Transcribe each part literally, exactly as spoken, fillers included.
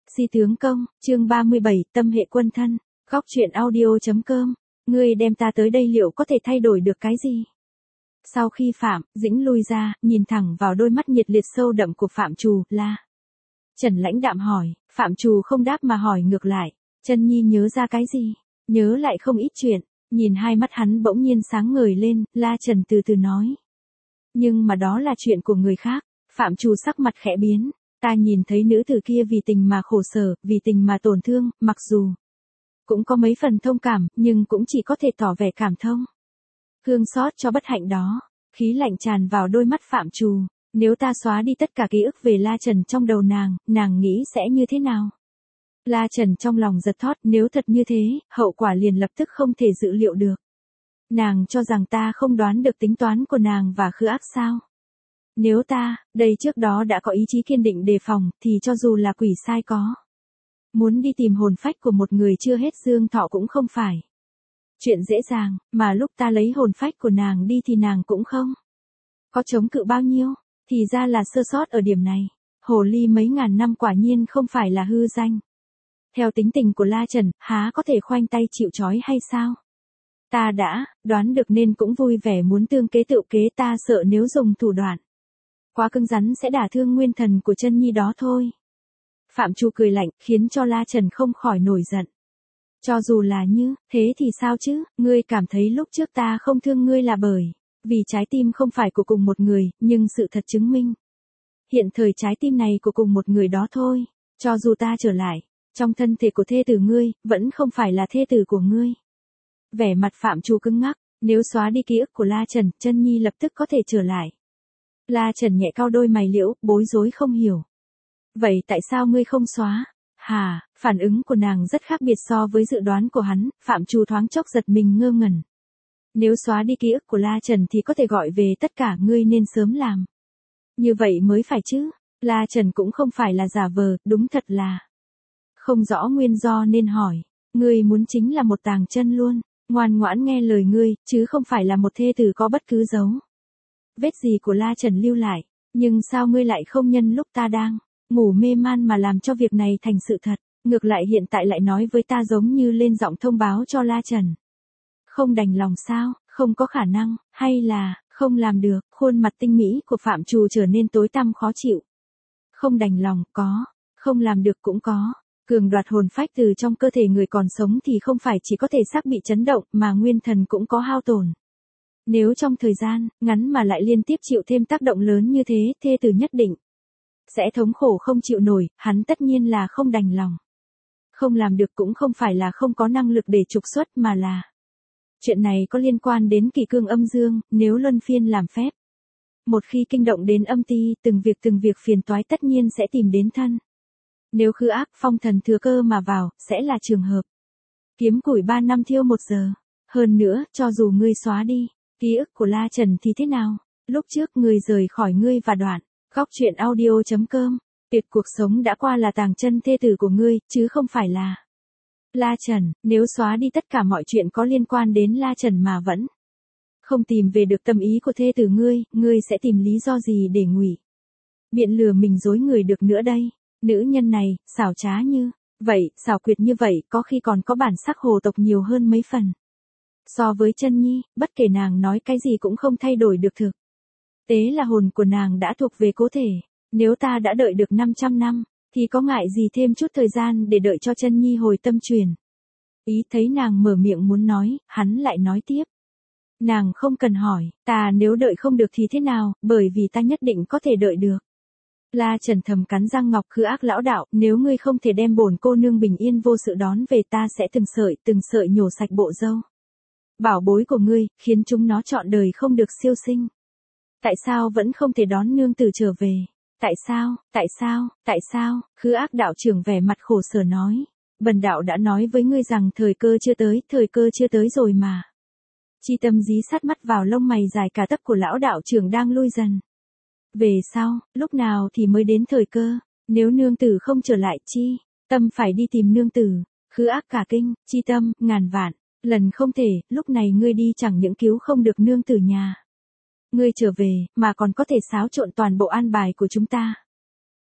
Si tướng công, chương ba mươi bảy, tâm hệ quân thân, góc truyện audio.com, ngươi đem ta tới đây liệu có thể thay đổi được cái gì? Sau khi Phạm Dĩnh lui ra, nhìn thẳng vào đôi mắt nhiệt liệt sâu đậm của Phạm Trù, La Trần lãnh đạm hỏi, Phạm Trù không đáp mà hỏi ngược lại, Chân Nhi nhớ ra cái gì? Nhớ lại không ít chuyện, nhìn hai mắt hắn bỗng nhiên sáng ngời lên, La Trần từ từ nói. Nhưng mà đó là chuyện của người khác, Phạm Trù sắc mặt khẽ biến. Ta nhìn thấy nữ tử kia vì tình mà khổ sở, vì tình mà tổn thương, mặc dù cũng có mấy phần thông cảm, nhưng cũng chỉ có thể tỏ vẻ cảm thông. Thương xót cho bất hạnh đó, khí lạnh tràn vào đôi mắt Phạm Trù, nếu ta xóa đi tất cả ký ức về La Trần trong đầu nàng, nàng nghĩ sẽ như thế nào? La Trần trong lòng giật thót, nếu thật như thế, hậu quả liền lập tức không thể dự liệu được. Nàng cho rằng ta không đoán được tính toán của nàng và Khư Ác sao? Nếu ta, đây trước đó đã có ý chí kiên định đề phòng, thì cho dù là quỷ sai có muốn đi tìm hồn phách của một người chưa hết dương thọ cũng không phải chuyện dễ dàng, mà lúc ta lấy hồn phách của nàng đi thì nàng cũng không có chống cự bao nhiêu, thì ra là sơ sót ở điểm này. Hồ ly mấy ngàn năm quả nhiên không phải là hư danh. Theo tính tình của La Trần, há có thể khoanh tay chịu trói hay sao? Ta đã đoán được nên cũng vui vẻ muốn tương kế tự kế, ta sợ nếu dùng thủ đoạn quá cứng rắn sẽ đả thương nguyên thần của Chân Nhi đó thôi. Phạm Trù cười lạnh, khiến cho La Trần không khỏi nổi giận. Cho dù là như thế thì sao chứ, ngươi cảm thấy lúc trước ta không thương ngươi là bởi vì trái tim không phải của cùng một người, nhưng sự thật chứng minh hiện thời trái tim này của cùng một người đó thôi. Cho dù ta trở lại trong thân thể của thê tử ngươi, vẫn không phải là thê tử của ngươi. Vẻ mặt Phạm Trù cứng ngắc, nếu xóa đi ký ức của La Trần, Chân Nhi lập tức có thể trở lại. La Trần nhẹ cau đôi mày liễu, bối rối không hiểu. Vậy tại sao ngươi không xóa? Hà, phản ứng của nàng rất khác biệt so với dự đoán của hắn, Phạm Trù thoáng chốc giật mình ngơ ngẩn. Nếu xóa đi ký ức của La Trần thì có thể gọi về tất cả, ngươi nên sớm làm như vậy mới phải chứ. La Trần cũng không phải là giả vờ, đúng thật là không rõ nguyên do nên hỏi. Ngươi muốn chính là một tàng chân luôn, ngoan ngoãn nghe lời ngươi, chứ không phải là một thê tử có bất cứ dấu vết gì của La Trần lưu lại. Nhưng sao ngươi lại không nhân lúc ta đang ngủ mê man mà làm cho việc này thành sự thật, ngược lại hiện tại lại nói với ta giống như lên giọng thông báo cho La Trần. Không đành lòng sao, không có khả năng, hay là không làm được? Khuôn mặt tinh mỹ của Phạm Trù trở nên tối tăm khó chịu. Không đành lòng, có, không làm được cũng có. Cường đoạt hồn phách từ trong cơ thể người còn sống thì không phải chỉ có thể xác bị chấn động mà nguyên thần cũng có hao tổn. Nếu trong thời gian ngắn mà lại liên tiếp chịu thêm tác động lớn như thế, thê tử nhất định sẽ thống khổ không chịu nổi, hắn tất nhiên là không đành lòng. Không làm được cũng không phải là không có năng lực để trục xuất mà là chuyện này có liên quan đến kỷ cương âm dương, nếu luân phiên làm phép. Một khi kinh động đến âm ti, từng việc từng việc phiền toái tất nhiên sẽ tìm đến thân. Nếu Khư Ác phong thần thừa cơ mà vào, sẽ là trường hợp kiếm củi ba năm thiêu một giờ. Hơn nữa, cho dù ngươi xóa đi ký ức của La Trần thì thế nào? Lúc trước ngươi rời khỏi ngươi và đoạn, góc truyện audio.com, tuyệt cuộc sống đã qua là tàng chân thê tử của ngươi, chứ không phải là La Trần. Nếu xóa đi tất cả mọi chuyện có liên quan đến La Trần mà vẫn không tìm về được tâm ý của thê tử ngươi, ngươi sẽ tìm lý do gì để ngụy biện lừa mình dối người được nữa đây? Nữ nhân này, xảo trá như vậy, xảo quyệt như vậy, có khi còn có bản sắc hồ tộc nhiều hơn mấy phần. So với Chân Nhi, bất kể nàng nói cái gì cũng không thay đổi được thực tế là hồn của nàng đã thuộc về cố thể. Nếu ta đã đợi được năm trăm năm, thì có ngại gì thêm chút thời gian để đợi cho Chân Nhi hồi tâm truyền ý. Thấy nàng mở miệng muốn nói, hắn lại nói tiếp. Nàng không cần hỏi, ta nếu đợi không được thì thế nào, bởi vì ta nhất định có thể đợi được. La Trần thầm cắn răng ngọc, Khư Ác lão đạo, nếu ngươi không thể đem bổn cô nương bình yên vô sự đón về, ta sẽ từng sợi từng sợi nhổ sạch bộ râu bảo bối của ngươi, khiến chúng nó trọn đời không được siêu sinh. Tại sao vẫn không thể đón nương tử trở về? Tại sao, tại sao, tại sao? Khư Ác đạo trưởng vẻ mặt khổ sở nói. Bần đạo đã nói với ngươi rằng thời cơ chưa tới, thời cơ chưa tới rồi mà. Chi Tâm dí sát mắt vào lông mày dài cả tấc của lão đạo trưởng đang lui dần về sau, lúc nào thì mới đến thời cơ? Nếu nương tử không trở lại, Chi Tâm phải đi tìm nương tử. Khư Ác cả kinh, Chi Tâm, ngàn vạn lần không thể, lúc này ngươi đi chẳng những cứu không được nương tử nhà ngươi trở về, mà còn có thể xáo trộn toàn bộ an bài của chúng ta.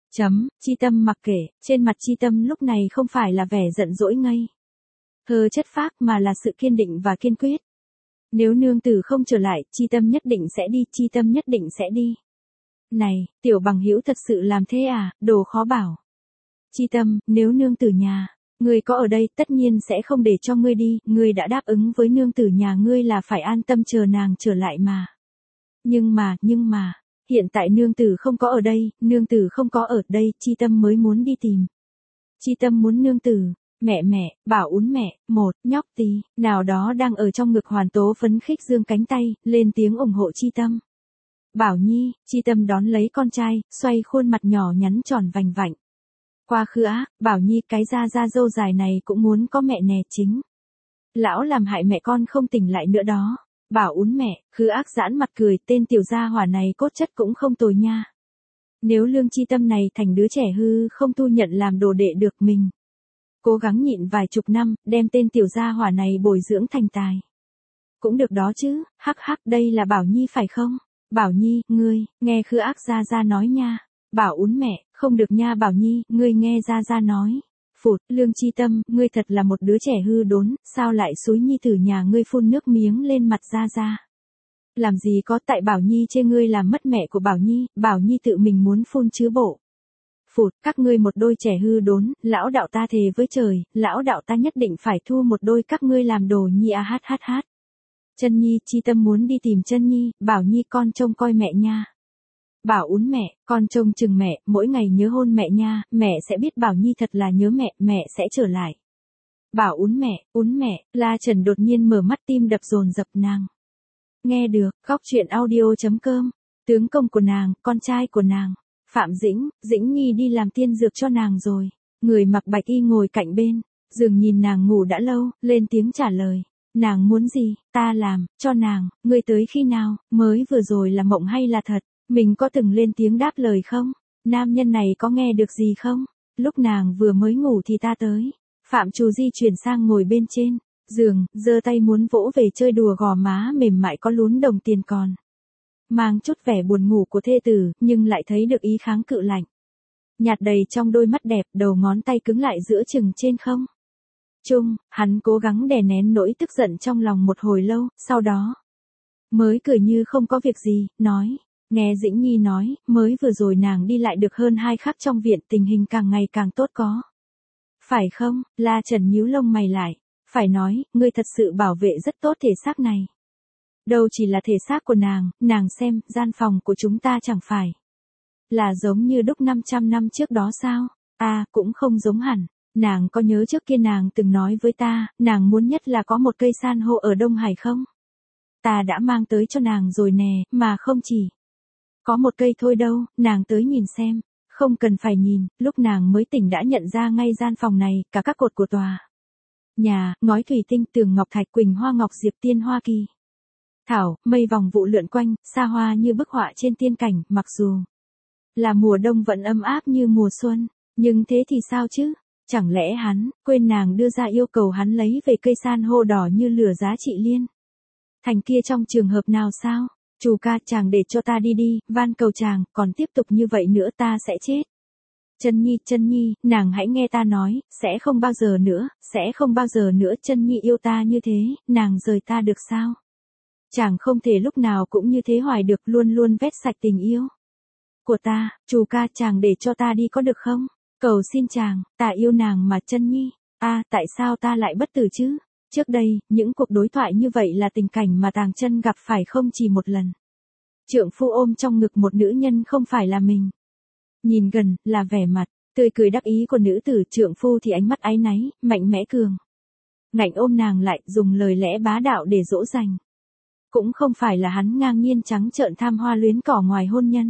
Chấm, Chi Tâm mặc kệ, trên mặt Chi Tâm lúc này không phải là vẻ giận dỗi ngây thơ chất phác mà là sự kiên định và kiên quyết. Nếu nương tử không trở lại, Chi Tâm nhất định sẽ đi, Chi Tâm nhất định sẽ đi. Này, tiểu bằng hữu thật sự làm thế à, đồ khó bảo. Chi Tâm, nếu nương tử nhà ngươi có ở đây, tất nhiên sẽ không để cho ngươi đi, ngươi đã đáp ứng với nương tử nhà ngươi là phải an tâm chờ nàng trở lại mà. Nhưng mà, nhưng mà, hiện tại nương tử không có ở đây, nương tử không có ở đây, Chi Tâm mới muốn đi tìm. Chi Tâm muốn nương tử. Mẹ mẹ, bảo ún mẹ, một, nhóc tí, nào đó đang ở trong ngực Hoàn Tố phấn khích giương cánh tay, lên tiếng ủng hộ Chi Tâm. Bảo Nhi, Chi Tâm đón lấy con trai, xoay khuôn mặt nhỏ nhắn tròn vành vạnh. Quá khứ á, Bảo Nhi cái da da dâu dài này cũng muốn có mẹ nè chính. Lão làm hại mẹ con không tỉnh lại nữa đó. Bảo ún mẹ, khứ ác giãn mặt cười, tên tiểu gia hỏa này cốt chất cũng không tồi nha. Nếu Lương Chi Tâm này thành đứa trẻ hư không tu nhận làm đồ đệ được mình. Cố gắng nhịn vài chục năm, đem tên tiểu gia hỏa này bồi dưỡng thành tài. Cũng được đó chứ, hắc hắc đây là Bảo Nhi phải không? Bảo Nhi, ngươi, nghe khứ ác gia gia nói nha. Bảo ún mẹ, không được nha Bảo Nhi, ngươi nghe gia gia nói. Phụt, Lương Chi Tâm, ngươi thật là một đứa trẻ hư đốn, sao lại xúi nhi tử nhà ngươi phun nước miếng lên mặt gia gia? Làm gì có, tại Bảo Nhi chê ngươi làm mất mẹ của Bảo Nhi, Bảo Nhi tự mình muốn phun chứ bộ. Phụt, các ngươi một đôi trẻ hư đốn, lão đạo ta thề với trời, lão đạo ta nhất định phải thu một đôi các ngươi làm đồ nhi a hát hát hát. Chân Nhi, Chi Tâm muốn đi tìm Chân Nhi, Bảo Nhi con trông coi mẹ nha. Bảo ún mẹ, con trông chừng mẹ, mỗi ngày nhớ hôn mẹ nha, mẹ sẽ biết Bảo Nhi thật là nhớ mẹ, mẹ sẽ trở lại. Bảo ún mẹ, ún mẹ, La Trần đột nhiên mở mắt tim đập dồn dập nàng. Nghe được, khóc chuyện audio.com, tướng công của nàng, con trai của nàng. Phạm Dĩnh, Dĩnh Nhi đi làm tiên dược cho nàng rồi. Người mặc bạch y ngồi cạnh bên, dường nhìn nàng ngủ đã lâu, lên tiếng trả lời. Nàng muốn gì, ta làm, cho nàng, ngươi tới khi nào, mới vừa rồi là mộng hay là thật, mình có từng lên tiếng đáp lời không? Nam nhân này có nghe được gì không? Lúc nàng vừa mới ngủ thì ta tới. Phạm Trù di chuyển sang ngồi bên trên giường, giơ tay muốn vỗ về chơi đùa gò má mềm mại có lún đồng tiền còn. Mang chút vẻ buồn ngủ của thê tử, nhưng lại thấy được ý kháng cự lạnh. Nhạt đầy trong đôi mắt đẹp, đầu ngón tay cứng lại giữa chừng trên không. Trung, hắn cố gắng đè nén nỗi tức giận trong lòng một hồi lâu, sau đó mới cười như không có việc gì, nói. Nghe Dĩnh Nhi nói, mới vừa rồi nàng đi lại được hơn hai khắc trong viện, tình hình càng ngày càng tốt có. Phải không, La Trần nhíu lông mày lại. Phải nói, ngươi thật sự bảo vệ rất tốt thể xác này. Đâu chỉ là thể xác của nàng, nàng xem, gian phòng của chúng ta chẳng phải là giống như đúc năm trăm năm trước đó sao? À, cũng không giống hẳn. Nàng có nhớ trước kia nàng từng nói với ta, nàng muốn nhất là có một cây san hô ở Đông Hải không? Ta đã mang tới cho nàng rồi nè, mà không chỉ có một cây thôi đâu, nàng tới nhìn xem. Không cần phải nhìn, lúc nàng mới tỉnh đã nhận ra ngay gian phòng này, cả các cột của tòa nhà, ngói thủy tinh, tường ngọc thạch, quỳnh hoa ngọc diệp tiên hoa kỳ. Thảo, mây vòng vụ lượn quanh, xa hoa như bức họa trên tiên cảnh, mặc dù là mùa đông vẫn ấm áp như mùa xuân, nhưng thế thì sao chứ? Chẳng lẽ hắn, quên nàng đưa ra yêu cầu hắn lấy về cây san hô đỏ như lửa giá trị liên thành kia trong trường hợp nào sao? Chủ ca, chàng để cho ta đi đi, van cầu chàng, còn tiếp tục như vậy nữa ta sẽ chết. Chân Nhi, Chân Nhi, nàng hãy nghe ta nói, sẽ không bao giờ nữa, sẽ không bao giờ nữa, Chân Nhi yêu ta như thế, nàng rời ta được sao? Chàng không thể lúc nào cũng như thế hoài được, luôn luôn vét sạch tình yêu của ta, chủ ca, chàng để cho ta đi có được không? Cầu xin chàng, ta yêu nàng mà Chân Nhi. A, à, tại sao ta lại bất tử chứ? Trước đây, những cuộc đối thoại như vậy là tình cảnh mà Tàng Chân gặp phải không chỉ một lần. Trượng phu ôm trong ngực một nữ nhân không phải là mình. Nhìn gần, là vẻ mặt tươi cười đắc ý của nữ tử, trượng phu thì ánh mắt áy náy, mạnh mẽ cường ngạnh ôm nàng lại, dùng lời lẽ bá đạo để dỗ dành. Cũng không phải là hắn ngang nhiên trắng trợn tham hoa luyến cỏ ngoài hôn nhân.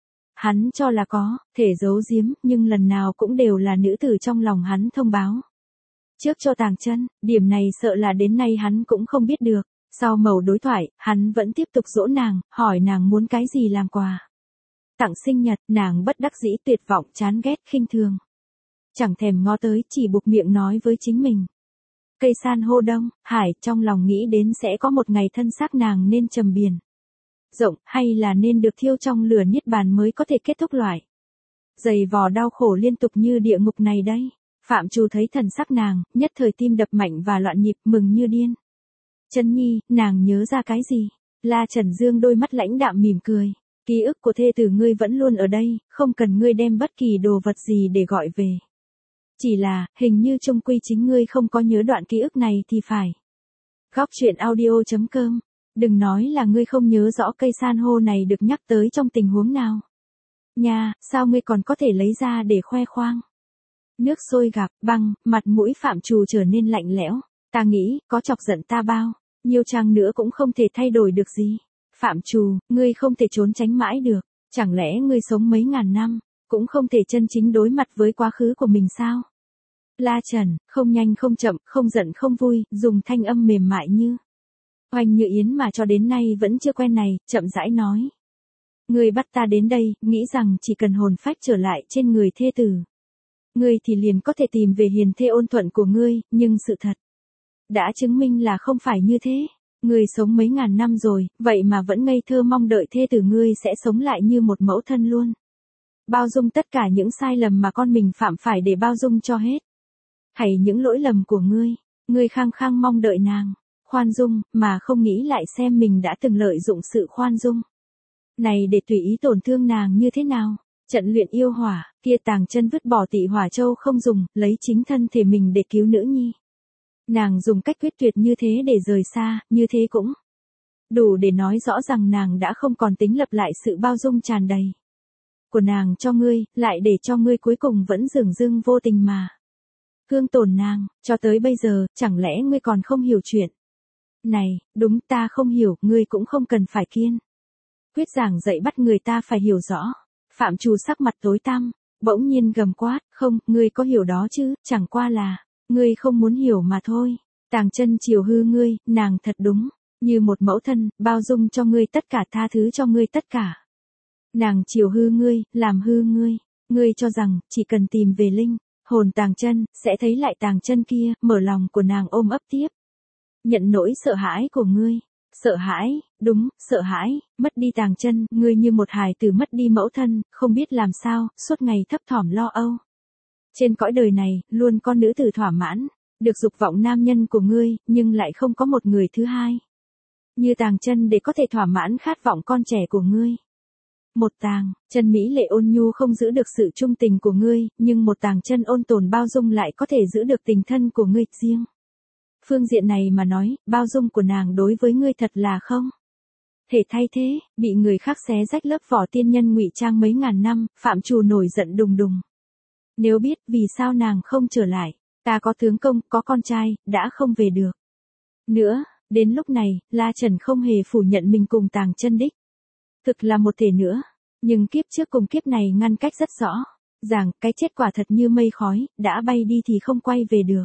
Hắn cho là có thể giấu giếm, nhưng lần nào cũng đều là nữ tử trong lòng hắn thông báo trước cho Tàng Chân, điểm này sợ là đến nay hắn cũng không biết được. Sau mẩu đối thoại, hắn vẫn tiếp tục dỗ nàng, hỏi nàng muốn cái gì làm quà tặng sinh nhật, nàng bất đắc dĩ, tuyệt vọng, chán ghét, khinh thường. Chẳng thèm ngó tới, chỉ buộc miệng nói với chính mình. Cây san hô Đông Hải, trong lòng nghĩ đến sẽ có một ngày thân xác nàng nên trầm biển rộng, hay là nên được thiêu trong lửa niết bàn mới có thể kết thúc loại Giày vò đau khổ liên tục như địa ngục này đây. Phạm Trù thấy thần sắc nàng, nhất thời tim đập mạnh và loạn nhịp, mừng như điên. Trân Nhi, nàng nhớ ra cái gì? La Trần Dương đôi mắt lãnh đạm mỉm cười. Ký ức của thê tử ngươi vẫn luôn ở đây, không cần ngươi đem bất kỳ đồ vật gì để gọi về. Chỉ là, hình như trong quy chính ngươi không có nhớ đoạn ký ức này thì phải. Góc truyện audio chấm com. Đừng nói là ngươi không nhớ rõ cây san hô này được nhắc tới trong tình huống nào. Nha, sao ngươi còn có thể lấy ra để khoe khoang? Nước sôi gặp băng, mặt mũi Phạm Trù trở nên lạnh lẽo. Ta nghĩ, có chọc giận ta bao nhiêu chăng nữa cũng không thể thay đổi được gì. Phạm Trù, ngươi không thể trốn tránh mãi được. Chẳng lẽ ngươi sống mấy ngàn năm, cũng không thể chân chính đối mặt với quá khứ của mình sao? La Trần, không nhanh không chậm, không giận không vui, dùng thanh âm mềm mại như Oanh Như Yến mà cho đến nay vẫn chưa quen này, chậm rãi nói. Ngươi bắt ta đến đây, nghĩ rằng chỉ cần hồn phách trở lại trên người thê tử. Ngươi thì liền có thể tìm về hiền thê ôn thuận của ngươi, nhưng sự thật đã chứng minh là không phải như thế. Ngươi sống mấy ngàn năm rồi, vậy mà vẫn ngây thơ mong đợi thê tử ngươi sẽ sống lại như một mẫu thân luôn. Bao dung tất cả những sai lầm mà con mình phạm phải để bao dung cho hết. Hay những lỗi lầm của ngươi, ngươi khăng khăng mong đợi nàng khoan dung, mà không nghĩ lại xem mình đã từng lợi dụng sự khoan dung này để tùy ý tổn thương nàng như thế nào. Trận luyện yêu hỏa, kia Tàng Chân vứt bỏ Tị Hỏa Châu không dùng, lấy chính thân thể mình để cứu nữ nhi. Nàng dùng cách quyết tuyệt như thế để rời xa, như thế cũng đủ để nói rõ rằng nàng đã không còn tính lập lại sự bao dung tràn đầy của nàng cho ngươi, lại để cho ngươi cuối cùng vẫn dửng dưng vô tình mà thương tổn nàng. Cho tới bây giờ, chẳng lẽ ngươi còn không hiểu chuyện này? Đúng, ta không hiểu, ngươi cũng không cần phải kiên quyết giảng dạy bắt người ta phải hiểu rõ. Phạm Trù sắc mặt tối tăm, bỗng nhiên gầm quát, không, ngươi có hiểu đó chứ, chẳng qua là ngươi không muốn hiểu mà thôi. Tàng Chân chiều hư ngươi, nàng thật đúng như một mẫu thân, bao dung cho ngươi tất cả, tha thứ cho ngươi tất cả. Nàng chiều hư ngươi, làm hư ngươi, ngươi cho rằng chỉ cần tìm về linh hồn Tàng Chân, sẽ thấy lại Tàng Chân kia, mở lòng của nàng ôm ấp tiếp. Nhận nỗi sợ hãi của ngươi. Sợ hãi, đúng, sợ hãi, mất đi Tàng Chân, ngươi như một hài tử mất đi mẫu thân, không biết làm sao, suốt ngày thấp thỏm lo âu. Trên cõi đời này, luôn có nữ tử thỏa mãn được dục vọng nam nhân của ngươi, nhưng lại không có một người thứ hai như Tàng Chân để có thể thỏa mãn khát vọng con trẻ của ngươi. Một Tàng Chân mỹ lệ ôn nhu không giữ được sự trung tình của ngươi, nhưng một Tàng Chân ôn tồn bao dung lại có thể giữ được tình thân của ngươi riêng. Phương diện này mà nói, bao dung của nàng đối với ngươi thật là không thể thay thế. Bị người khác xé rách lớp vỏ tiên nhân ngụy trang mấy ngàn năm, Phạm Trù nổi giận đùng đùng. Nếu biết vì sao nàng không trở lại, ta có tướng công, có con trai, đã không về được nữa. Đến lúc này, La Trần không hề phủ nhận mình cùng Tàng Chân đích thực là một thể nữa, nhưng kiếp trước cùng kiếp này ngăn cách rất rõ ràng, cái chết quả thật như mây khói, đã bay đi thì không quay về được.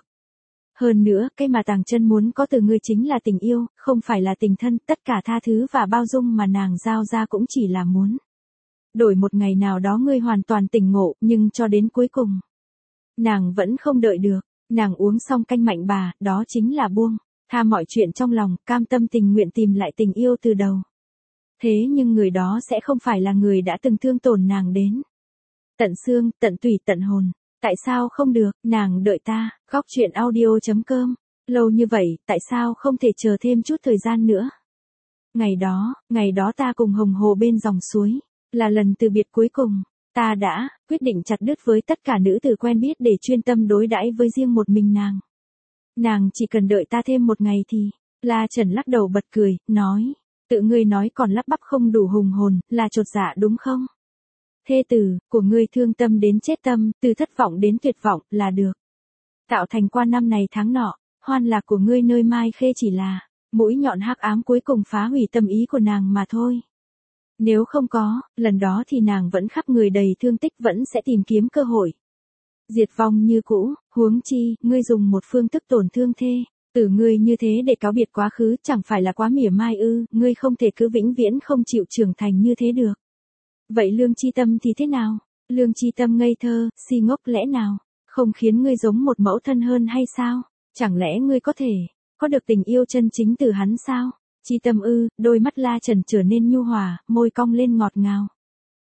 Hơn nữa, cái mà Tàng Chân muốn có từ ngươi chính là tình yêu, không phải là tình thân, tất cả tha thứ và bao dung mà nàng giao ra cũng chỉ là muốn đổi một ngày nào đó ngươi hoàn toàn tỉnh ngộ, nhưng cho đến cuối cùng nàng vẫn không đợi được. Nàng uống xong canh mạnh bà, đó chính là buông tha mọi chuyện trong lòng, cam tâm tình nguyện tìm lại tình yêu từ đầu. Thế nhưng người đó sẽ không phải là người đã từng thương tổn nàng đến tận xương, tận tủy, tận hồn. Tại sao không được, nàng đợi ta. Góc truyện audio chấm com. Lâu như vậy, tại sao không thể chờ thêm chút thời gian nữa? Ngày đó, ngày đó ta cùng Hồng Hồ bên dòng suối, là lần từ biệt cuối cùng. Ta đã quyết định chặt đứt với tất cả nữ tử quen biết để chuyên tâm đối đãi với riêng một mình nàng. Nàng chỉ cần đợi ta thêm một ngày thì. La Trần lắc đầu bật cười, nói, tự ngươi nói còn lắp bắp không đủ hùng hồn, là chột dạ đúng không? Thê tử của ngươi thương tâm đến chết tâm, từ thất vọng đến tuyệt vọng, là được tạo thành qua năm này tháng nọ. Hoan lạc của ngươi nơi Mai Khê chỉ là mũi nhọn hắc ám cuối cùng phá hủy tâm ý của nàng mà thôi. Nếu không có, lần đó thì nàng vẫn khắp người đầy thương tích, vẫn sẽ tìm kiếm cơ hội diệt vong như cũ. Huống chi, ngươi dùng một phương thức tổn thương thê tử ngươi như thế để cáo biệt quá khứ, chẳng phải là quá mỉa mai ư? Ngươi không thể cứ vĩnh viễn không chịu trưởng thành như thế được. Vậy Lương Chi Tâm thì thế nào? Lương Chi Tâm ngây thơ, si ngốc, lẽ nào không khiến ngươi giống một mẫu thân hơn hay sao? Chẳng lẽ ngươi có thể có được tình yêu chân chính từ hắn sao? Chi Tâm ư? Đôi mắt La Trần trở nên nhu hòa, môi cong lên ngọt ngào.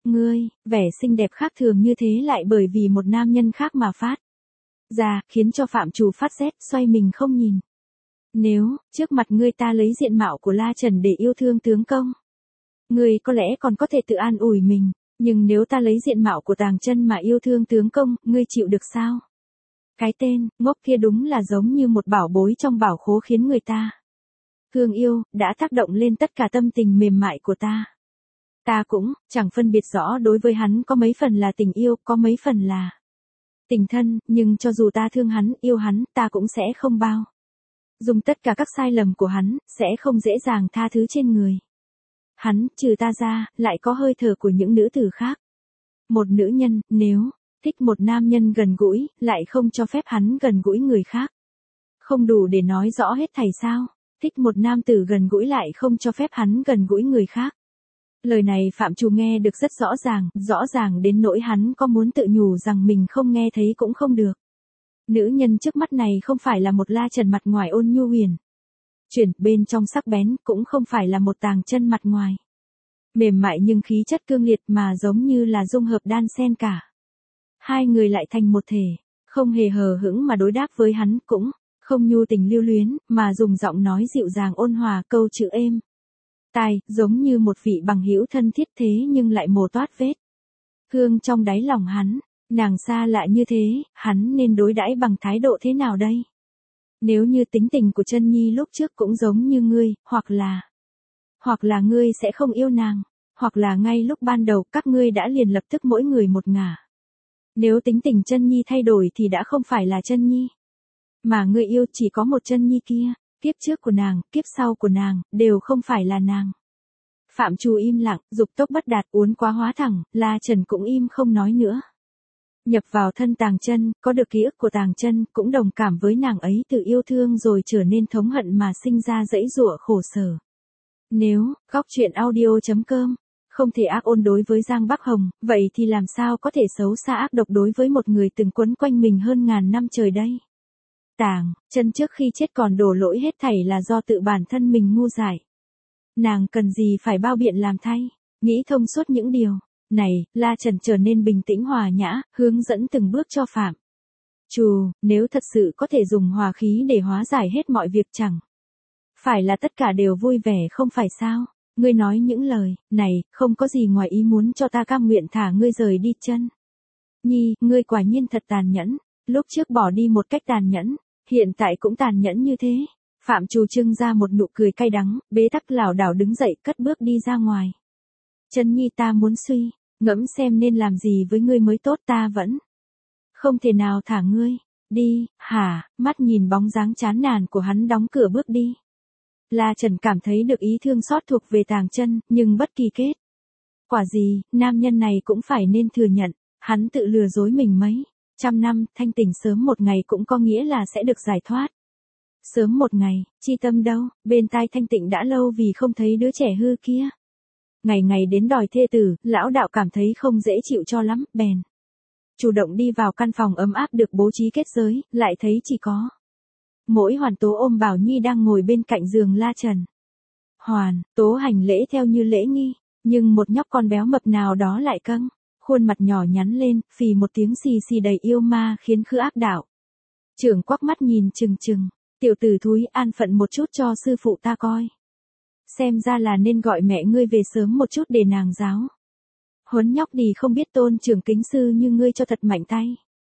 Ngươi, vẻ xinh đẹp khác thường như thế lại bởi vì một nam nhân khác mà phát ra, khiến cho Phạm Trù phát rét, xoay mình không nhìn. Nếu, trước mặt ngươi ta lấy diện mạo của La Trần để yêu thương tướng công, ngươi có lẽ còn có thể tự an ủi mình, nhưng nếu ta lấy diện mạo của Tàng Chân mà yêu thương tướng công, ngươi chịu được sao? Cái tên, ngốc kia đúng là giống như một bảo bối trong bảo khố khiến người ta thương yêu, đã tác động lên tất cả tâm tình mềm mại của ta. Ta cũng, chẳng phân biệt rõ đối với hắn có mấy phần là tình yêu, có mấy phần là tình thân, nhưng cho dù ta thương hắn, yêu hắn, ta cũng sẽ không bao dùng tất cả các sai lầm của hắn, sẽ không dễ dàng tha thứ trên người hắn, trừ ta ra, lại có hơi thở của những nữ tử khác. Một nữ nhân, nếu thích một nam nhân gần gũi, lại không cho phép hắn gần gũi người khác, không đủ để nói rõ hết thảy sao? Thích một nam tử gần gũi lại không cho phép hắn gần gũi người khác. Lời này Phạm Trù nghe được rất rõ ràng, rõ ràng đến nỗi hắn có muốn tự nhủ rằng mình không nghe thấy cũng không được. Nữ nhân trước mắt này không phải là một La Trần mặt ngoài ôn nhu huyền chuyển, bên trong sắc bén, cũng không phải là một Tàng Chân mặt ngoài mềm mại nhưng khí chất cương liệt, mà giống như là dung hợp đan xen cả hai người lại thành một thể, không hề hờ hững mà đối đáp với hắn, cũng không nhu tình lưu luyến, mà dùng giọng nói dịu dàng ôn hòa, câu chữ êm tai, giống như một vị bằng hữu thân thiết thế nhưng lại mồ toát vết hương trong đáy lòng hắn. Nàng xa lạ như thế, hắn nên đối đãi bằng thái độ thế nào đây? Nếu như tính tình của Chân Nhi lúc trước cũng giống như ngươi, hoặc là hoặc là ngươi sẽ không yêu nàng, hoặc là ngay lúc ban đầu các ngươi đã liền lập tức mỗi người một ngả. Nếu tính tình Chân Nhi thay đổi thì đã không phải là Chân Nhi, mà ngươi yêu chỉ có một Chân Nhi kia, kiếp trước của nàng, kiếp sau của nàng, đều không phải là nàng. Phạm Trù im lặng, dục tốc bất đạt, uốn quá hóa thẳng, La Trần cũng im không nói nữa. Nhập vào thân Tàng Chân, có được ký ức của Tàng Chân, cũng đồng cảm với nàng ấy, từ yêu thương rồi trở nên thống hận mà sinh ra dãy giụa khổ sở. Nếu, góc truyện audio chấm com, không thể ác ôn đối với Giang Bắc Hồng, vậy thì làm sao có thể xấu xa ác độc đối với một người từng quấn quanh mình hơn ngàn năm trời đây? Tàng Chân trước khi chết còn đổ lỗi hết thảy là do tự bản thân mình ngu dại. Nàng cần gì phải bao biện làm thay? Nghĩ thông suốt những điều này, La Trần trở nên bình tĩnh hòa nhã, hướng dẫn từng bước cho Phạm Trù, nếu thật sự có thể dùng hòa khí để hóa giải hết mọi việc, chẳng phải là tất cả đều vui vẻ không phải sao? Ngươi nói những lời này, không có gì ngoài ý muốn cho ta cam nguyện thả ngươi rời đi. Chân Nhi, ngươi quả nhiên thật tàn nhẫn, lúc trước bỏ đi một cách tàn nhẫn, hiện tại cũng tàn nhẫn như thế. Phạm Trù trưng ra một nụ cười cay đắng, bế tắc lảo đảo đứng dậy, cất bước đi ra ngoài. Chân Nhi, ta muốn suy ngẫm xem nên làm gì với ngươi mới tốt, ta vẫn không thể nào thả ngươi đi. Hả? Mắt nhìn bóng dáng chán nản của hắn đóng cửa bước đi, La Trần cảm thấy được ý thương xót thuộc về Tàng Chân, nhưng bất kỳ kết quả gì, nam nhân này cũng phải nên thừa nhận, hắn tự lừa dối mình mấy trăm năm, thanh tỉnh sớm một ngày cũng có nghĩa là sẽ được giải thoát. Sớm một ngày, Chi Tâm đâu? Bên tai Thanh Tịnh đã lâu vì không thấy đứa trẻ hư kia. Ngày ngày đến đòi thê tử, lão đạo cảm thấy không dễ chịu cho lắm, bèn chủ động đi vào căn phòng ấm áp được bố trí kết giới, lại thấy chỉ có mỗi Hoàn Tố ôm Bảo Nhi đang ngồi bên cạnh giường La Trần. Hoàn Tố hành lễ theo như lễ nghi, nhưng một nhóc con béo mập nào đó lại căng khuôn mặt nhỏ nhắn lên, phì một tiếng xì xì đầy yêu ma, khiến Khư Ác đạo trưởng quắc mắt nhìn chừng chừng. Tiểu tử thúi, an phận một chút cho sư phụ ta coi. Xem ra là nên gọi mẹ ngươi về sớm một chút để nàng giáo huấn nhóc đi không biết tôn trưởng kính sư như ngươi cho thật mạnh tay.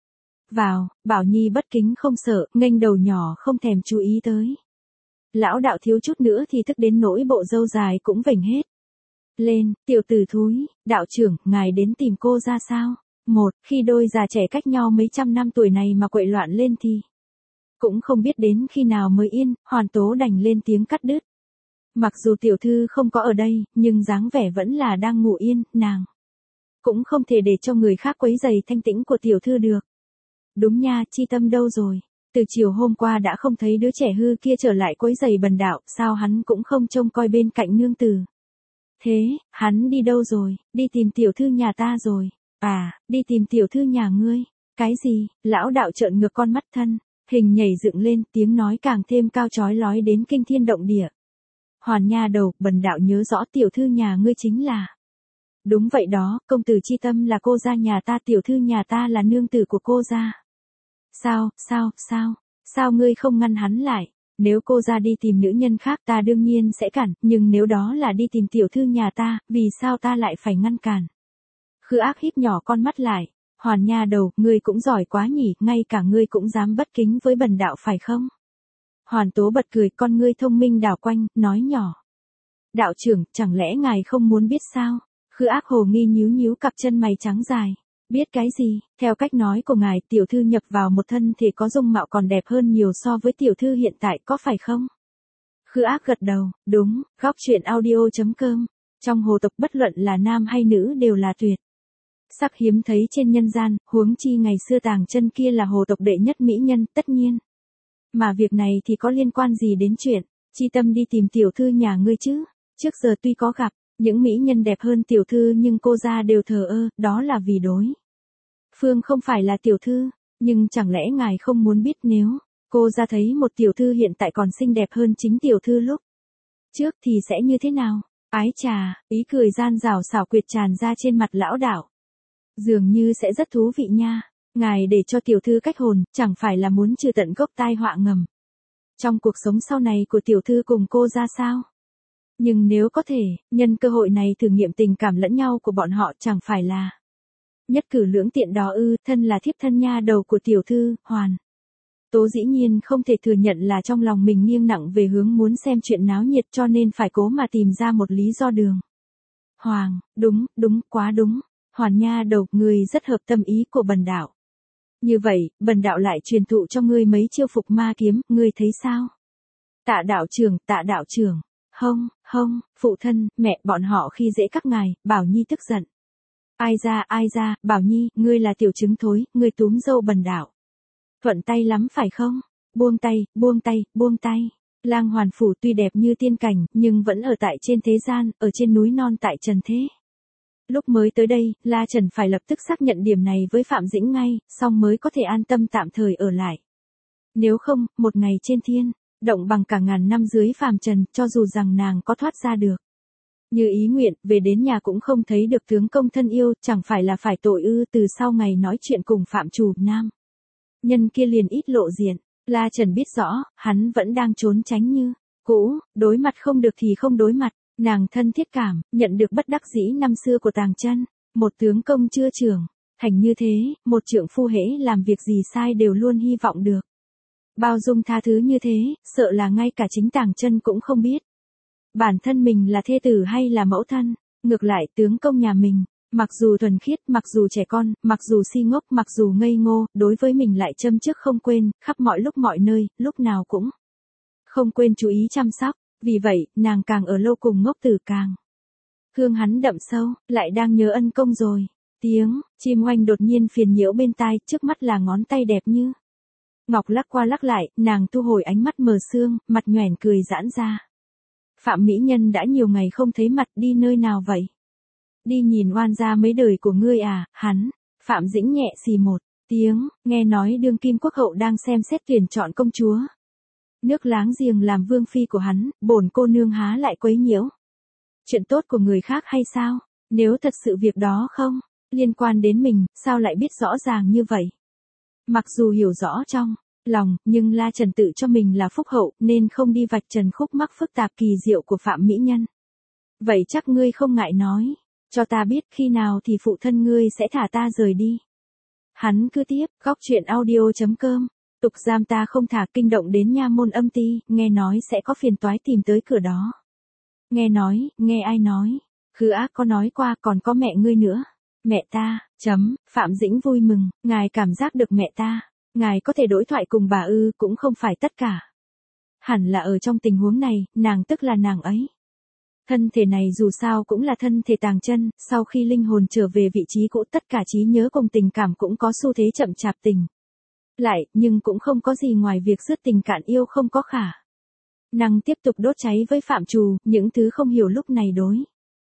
Vào, Bảo Nhi bất kính không sợ, nghênh đầu nhỏ không thèm chú ý tới. Lão đạo thiếu chút nữa thì thức đến nỗi bộ râu dài cũng vểnh hết lên. Tiểu tử thúi, đạo trưởng, ngài đến tìm cô ra sao? Một, khi đôi già trẻ cách nhau mấy trăm năm tuổi này mà quậy loạn lên thì cũng không biết đến khi nào mới yên. Hoàn Tố đành lên tiếng cắt đứt. Mặc dù tiểu thư không có ở đây, nhưng dáng vẻ vẫn là đang ngủ yên, nàng cũng không thể để cho người khác quấy rầy thanh tĩnh của tiểu thư được. Đúng nha, Chi Tâm đâu rồi? Từ chiều hôm qua đã không thấy đứa trẻ hư kia trở lại quấy rầy bần đạo, sao hắn cũng không trông coi bên cạnh nương tử? Thế, hắn đi đâu rồi? Đi tìm tiểu thư nhà ta rồi. À, đi tìm tiểu thư nhà ngươi. Cái gì? Lão đạo trợn ngược con mắt, thân hình nhảy dựng lên, tiếng nói càng thêm cao chói lói đến kinh thiên động địa. Hoàn nha đầu, bần đạo nhớ rõ tiểu thư nhà ngươi chính là Đúng vậy đó, công tử chi tâm là cô gia nhà ta, tiểu thư nhà ta là nương tử của cô gia. Sao, sao, sao, sao ngươi không ngăn hắn lại? Nếu cô gia đi tìm nữ nhân khác ta đương nhiên sẽ cản, nhưng nếu đó là đi tìm tiểu thư nhà ta, vì sao ta lại phải ngăn cản? Khư Ác híp nhỏ con mắt lại, Hoàn nha đầu, ngươi cũng giỏi quá nhỉ, ngay cả ngươi cũng dám bất kính với bần đạo phải không? Hoàn Tố bật cười, con ngươi thông minh đảo quanh, nói nhỏ. Đạo trưởng, chẳng lẽ ngài không muốn biết sao? Khư Ác hồ nghi nhíu nhíu cặp chân mày trắng dài. Biết cái gì? Theo cách nói của ngài, tiểu thư nhập vào một thân thể có dung mạo còn đẹp hơn nhiều so với tiểu thư hiện tại, có phải không? Khư Ác gật đầu, đúng, góc truyện audio.com. Trong hồ tộc bất luận là nam hay nữ đều là tuyệt sắc hiếm thấy trên nhân gian, huống chi ngày xưa Tàng Chân kia là hồ tộc đệ nhất mỹ nhân, tất nhiên. Mà việc này thì có liên quan gì đến chuyện chi tâm đi tìm tiểu thư nhà ngươi chứ? Trước giờ tuy có gặp những mỹ nhân đẹp hơn tiểu thư nhưng cô gia đều thờ ơ, đó là vì đối phương không phải là tiểu thư, nhưng chẳng lẽ ngài không muốn biết nếu cô gia thấy một tiểu thư hiện tại còn xinh đẹp hơn chính tiểu thư lúc trước thì sẽ như thế nào? Ái chà, ý cười gian rảo xảo quyệt tràn ra trên mặt lão đạo. Dường như sẽ rất thú vị nha. Ngài để cho tiểu thư cách hồn, chẳng phải là muốn trừ tận gốc tai họa ngầm trong cuộc sống sau này của tiểu thư cùng cô ra sao? Nhưng nếu có thể, nhân cơ hội này thử nghiệm tình cảm lẫn nhau của bọn họ, chẳng phải là nhất cử lưỡng tiện đó ư? Thân là thiếp thân nha đầu của tiểu thư, Hoàn Tố dĩ nhiên không thể thừa nhận là trong lòng mình nghiêng nặng về hướng muốn xem chuyện náo nhiệt, cho nên phải cố mà tìm ra một lý do đường hoàng. Đúng, đúng, quá đúng. Hoàn nha đầu, ngươi rất hợp tâm ý của bần đạo. Như vậy, bần đạo lại truyền thụ cho ngươi mấy chiêu phục ma kiếm, ngươi thấy sao? Tạ đạo trưởng, tạ đạo trưởng. Hông, hông, phụ thân, mẹ, bọn họ khi dễ các ngài, Bảo Nhi tức giận. Ai ra, ai ra, Bảo Nhi, ngươi là tiểu trứng thối, ngươi túm dâu bần đạo. Thuận tay lắm phải không? Buông tay, buông tay, buông tay. Lang Hoàn phủ tuy đẹp như tiên cảnh, nhưng vẫn ở tại trên thế gian, ở trên núi non tại trần thế. Lúc mới tới đây, La Trần phải lập tức xác nhận điểm này với Phạm Dĩnh ngay, xong mới có thể an tâm tạm thời ở lại. Nếu không, một ngày trên thiên động bằng cả ngàn năm dưới phàm trần, cho dù rằng nàng có thoát ra được như ý nguyện, về đến nhà cũng không thấy được tướng công thân yêu, chẳng phải là phải tội ư? Từ sau ngày nói chuyện cùng Phạm chủ nam nhân kia liền ít lộ diện. La Trần biết rõ, hắn vẫn đang trốn tránh như cũ, đối mặt không được thì không đối mặt. Nàng thân thiết cảm, nhận được bất đắc dĩ năm xưa của Tàng Chân, một tướng công chưa trưởng thành như thế, một trượng phu hễ làm việc gì sai đều luôn hy vọng được bao dung tha thứ như thế, sợ là ngay cả chính Tàng Chân cũng không biết bản thân mình là thê tử hay là mẫu thân. Ngược lại, tướng công nhà mình, mặc dù thuần khiết, mặc dù trẻ con, mặc dù si ngốc, mặc dù ngây ngô, đối với mình lại châm chước không quên, khắp mọi lúc mọi nơi, lúc nào cũng không quên chú ý chăm sóc. Vì vậy, nàng càng ở lâu cùng ngốc tử càng thương hắn đậm sâu, lại đang nhớ ân công rồi. Tiếng chim oanh đột nhiên phiền nhiễu bên tai, trước mắt là ngón tay đẹp như ngọc lắc qua lắc lại, nàng thu hồi ánh mắt mờ sương, mặt nhoẻn cười giãn ra. Phạm mỹ nhân đã nhiều ngày không thấy mặt, đi nơi nào vậy? Đi nhìn oan gia mấy đời của ngươi à? Hắn, Phạm Dĩnh nhẹ xì một tiếng, nghe nói đương kim quốc hậu đang xem xét tuyển chọn công chúa nước láng giềng làm vương phi của hắn, bổn cô nương há lại quấy nhiễu chuyện tốt của người khác hay sao? Nếu thật sự việc đó không liên quan đến mình, sao lại biết rõ ràng như vậy? Mặc dù hiểu rõ trong lòng, nhưng La Trần tự cho mình là phúc hậu, nên không đi vạch trần khúc mắc phức tạp kỳ diệu của Phạm mỹ nhân. Vậy chắc ngươi không ngại nói cho ta biết khi nào thì phụ thân ngươi sẽ thả ta rời đi. Hắn cứ tiếp, góc truyện audio.com. Tục giam ta không thả, kinh động đến nha môn âm ty, nghe nói sẽ có phiền toái tìm tới cửa đó. Nghe nói, nghe ai nói? Khư Ác có nói qua, còn có mẹ ngươi nữa. Mẹ ta, chấm, Phạm Dĩnh vui mừng, ngài cảm giác được mẹ ta. Ngài có thể đối thoại cùng bà ư? Cũng không phải tất cả. Hẳn là ở trong tình huống này, nàng tức là nàng ấy. Thân thể này dù sao cũng là thân thể Tàng Chân, sau khi linh hồn trở về vị trí cũ, tất cả trí nhớ cùng tình cảm cũng có xu thế chậm chạp tình lại, nhưng cũng không có gì ngoài việc dứt tình cạn yêu không có khả năng tiếp tục đốt cháy với Phạm Trù, những thứ không hiểu lúc này đối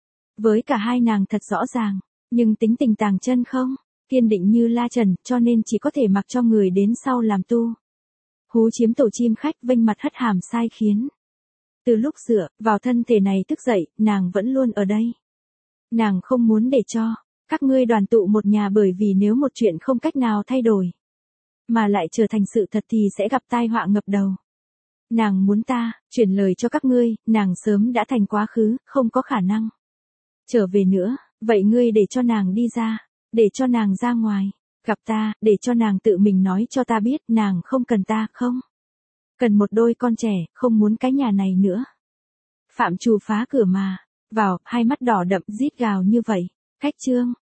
với cả hai nàng thật rõ ràng, nhưng tính tình Tàng Chân không kiên định như La Trần, cho nên chỉ có thể mặc cho người đến sau làm tu hú chiếm tổ chim khách, vênh mặt hất hàm sai khiến. Từ lúc dựa vào thân thể này thức dậy, nàng vẫn luôn ở đây. Nàng không muốn để cho các ngươi đoàn tụ một nhà, bởi vì nếu một chuyện không cách nào thay đổi, mà lại trở thành sự thật thì sẽ gặp tai họa ngập đầu. Nàng muốn ta chuyển lời cho các ngươi, nàng sớm đã thành quá khứ, không có khả năng trở về nữa, vậy ngươi để cho nàng đi ra, để cho nàng ra ngoài, gặp ta, để cho nàng tự mình nói cho ta biết nàng không cần ta, không cần một đôi con trẻ, không muốn cái nhà này nữa. Phạm Trù phá cửa mà vào, hai mắt đỏ đậm rít gào như vậy. Khách trương